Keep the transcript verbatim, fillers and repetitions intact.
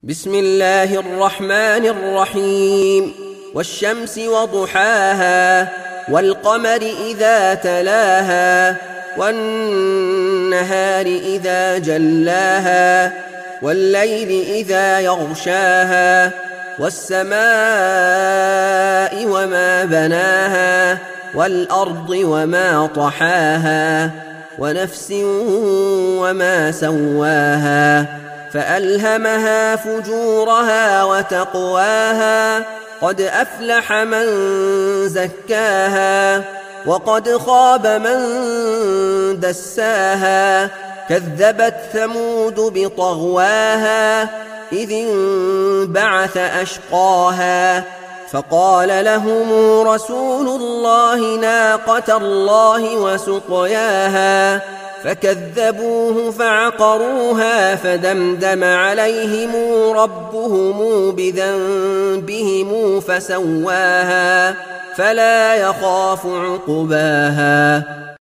بسم الله الرحمن الرحيم والشمس وضحاها والقمر إذا تلاها والنهار إذا جلاها والليل إذا يغشاها والسماء وما بناها والأرض وما طحاها ونفس وما سواها فألهمها فجورها وتقواها قد أفلح من زكاها وقد خاب من دساها كذبت ثمود بطغواها إذ انبعث أشقاها فقال لهم رسول الله ناقة الله وسقياها فكذبوه فعقروها فدمدم عليهم ربهم بذنبهم فسواها فلا يخاف عقباها.